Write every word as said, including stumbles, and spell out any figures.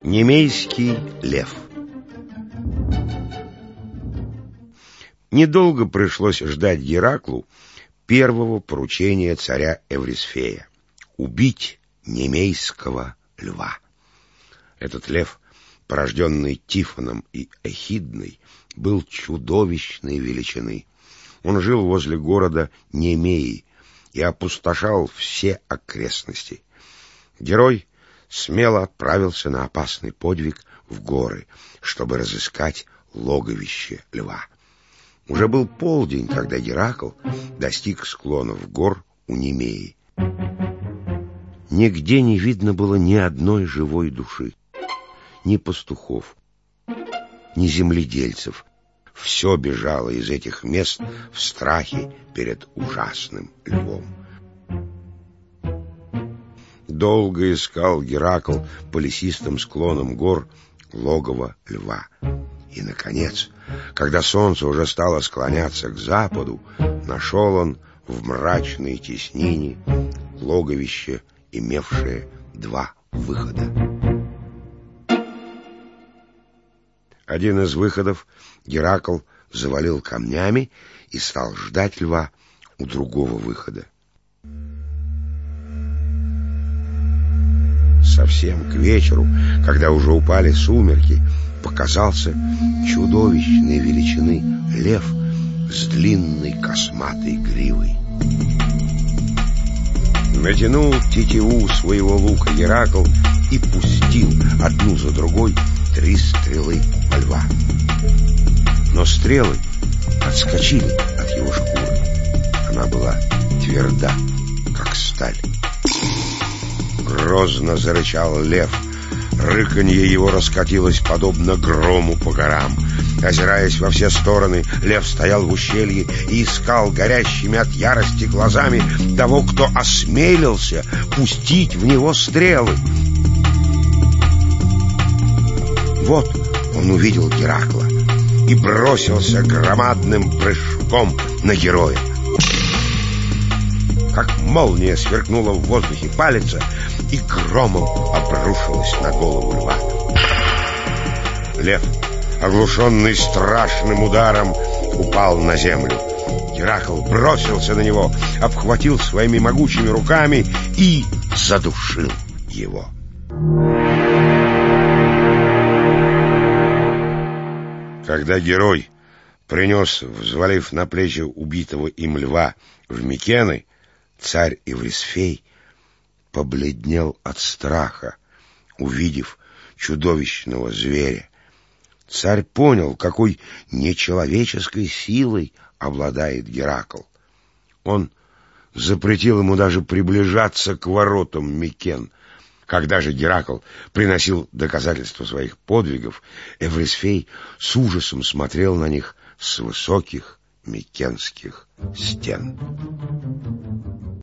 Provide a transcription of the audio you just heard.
Немейский лев. Недолго пришлось ждать Гераклу первого поручения царя Эврисфея — убить немейского льва. Этот лев, порожденный Тифоном и Эхидной, был чудовищной величины. Он жил возле города Немеи и опустошал все окрестности. Герой смело отправился на опасный подвиг в горы, чтобы разыскать логовище льва. Уже был полдень, когда Геракл достиг склонов гор у Немеи. Нигде не видно было ни одной живой души, ни пастухов, ни земледельцев. Все бежало из этих мест в страхе перед ужасным львом. Долго искал Геракл по лесистым склонам гор логово льва. И, наконец, когда солнце уже стало склоняться к западу, нашел он в мрачной теснине логовище, имевшее два выхода. Один из выходов Геракл завалил камнями и стал ждать льва у другого выхода. Совсем к вечеру, когда уже упали сумерки, показался чудовищной величины лев с длинной косматой гривой. Натянул тетиву своего лука Геракл и пустил одну за другой три стрелы во льва. Но стрелы отскочили от его шкуры. Она была тверда, как сталь. Грозно зарычал лев. Рыканье его раскатилось подобно грому по горам. Озираясь во все стороны, лев стоял в ущелье и искал горящими от ярости глазами того, кто осмелился пустить в него стрелы. Вот он увидел Геракла и бросился громадным прыжком на героя. Как молния сверкнула в воздухе палица и громом обрушилась на голову льва. Лев, оглушенный страшным ударом, упал на землю. Геракл бросился на него, обхватил своими могучими руками и задушил его. Когда герой принес, взвалив на плечи убитого им льва, в Микены, царь Эврисфей побледнел от страха, увидев чудовищного зверя. Царь понял, какой нечеловеческой силой обладает Геракл. Он запретил ему даже приближаться к воротам Микен. Когда же Геракл приносил доказательства своих подвигов, Эврисфей с ужасом смотрел на них с высоких микенских стен.